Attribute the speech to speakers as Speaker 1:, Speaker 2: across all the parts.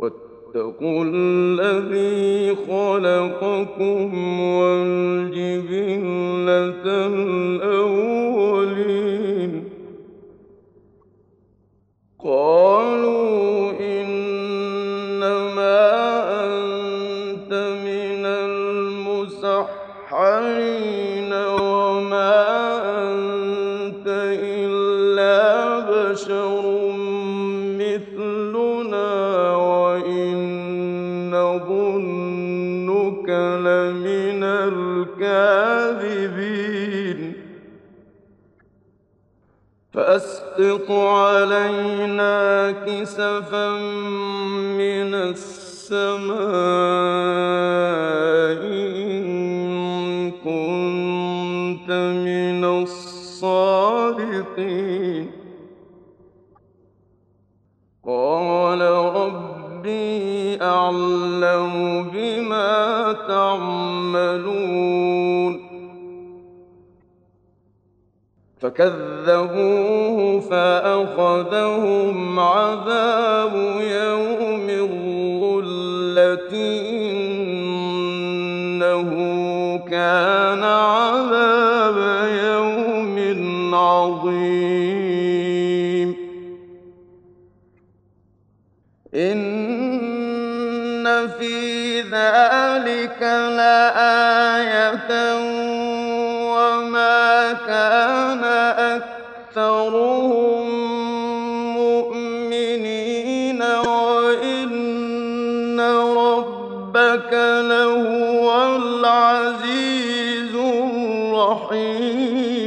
Speaker 1: واتقوا الذي خلقكم والجبلة الأولين قالوا إنما أنت من المسحرين وما أنت إلا بشر مثلنا وإن نظنك لمن الكاذبين فأسقط علينا كسفا من السماء إن كنت من الصادقين قال ربي أعلم بما تعملون فكذبوه فأخذهم عذاب يوم الظلة إنه كان عذاب يوم عظيم إن في ذلك لآية وما كان أكثرهم مؤمنين وإن ربك لهو العزيز الرحيم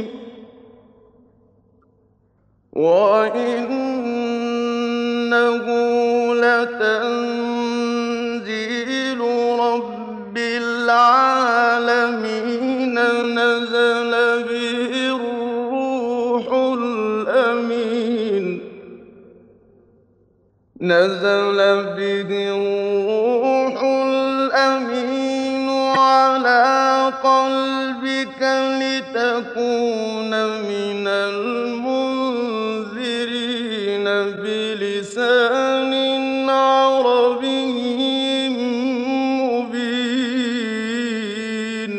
Speaker 1: وإنه لتنزيل رب العالمين نزل به الروح الأمين على قلبك لتكون من المنذرين بلسان عربي مبين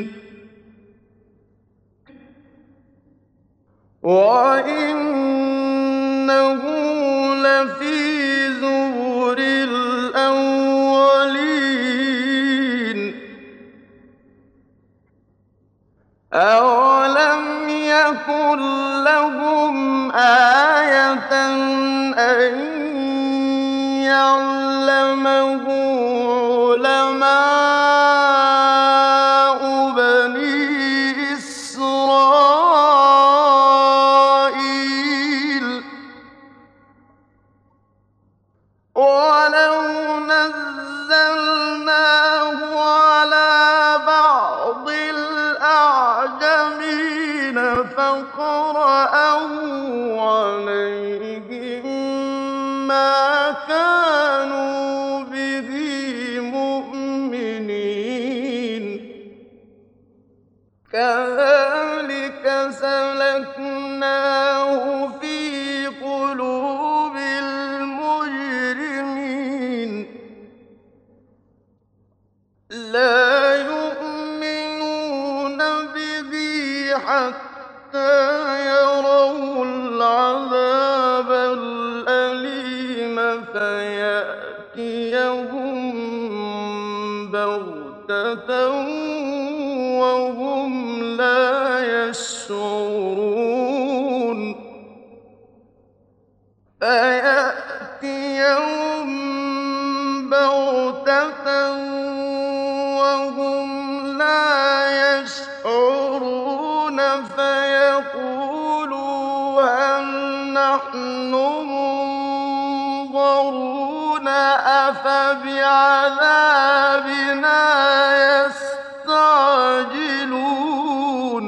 Speaker 1: وإنه لفي زبر الأولين أولم يكن لهم آية أن يعلمه علماء بني إسرائيل ولو نزلناه على بعض الأعجمين فقرأه عليهم ما كانوا به مؤمنين كذلك سلكناه في قلوب المجرمين لا يؤمنون به حتى يروا العذاب الأليم فيأتيهم بغتة وهم لا يشعرون فيأتيهم بغتة وهم لا يشعرون فيقولوا هل نحن منظرون أفبعذابنا يستعجلون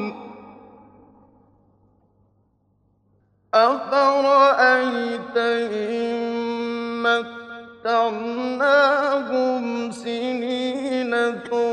Speaker 1: أفرأيت إن متعناهم سنين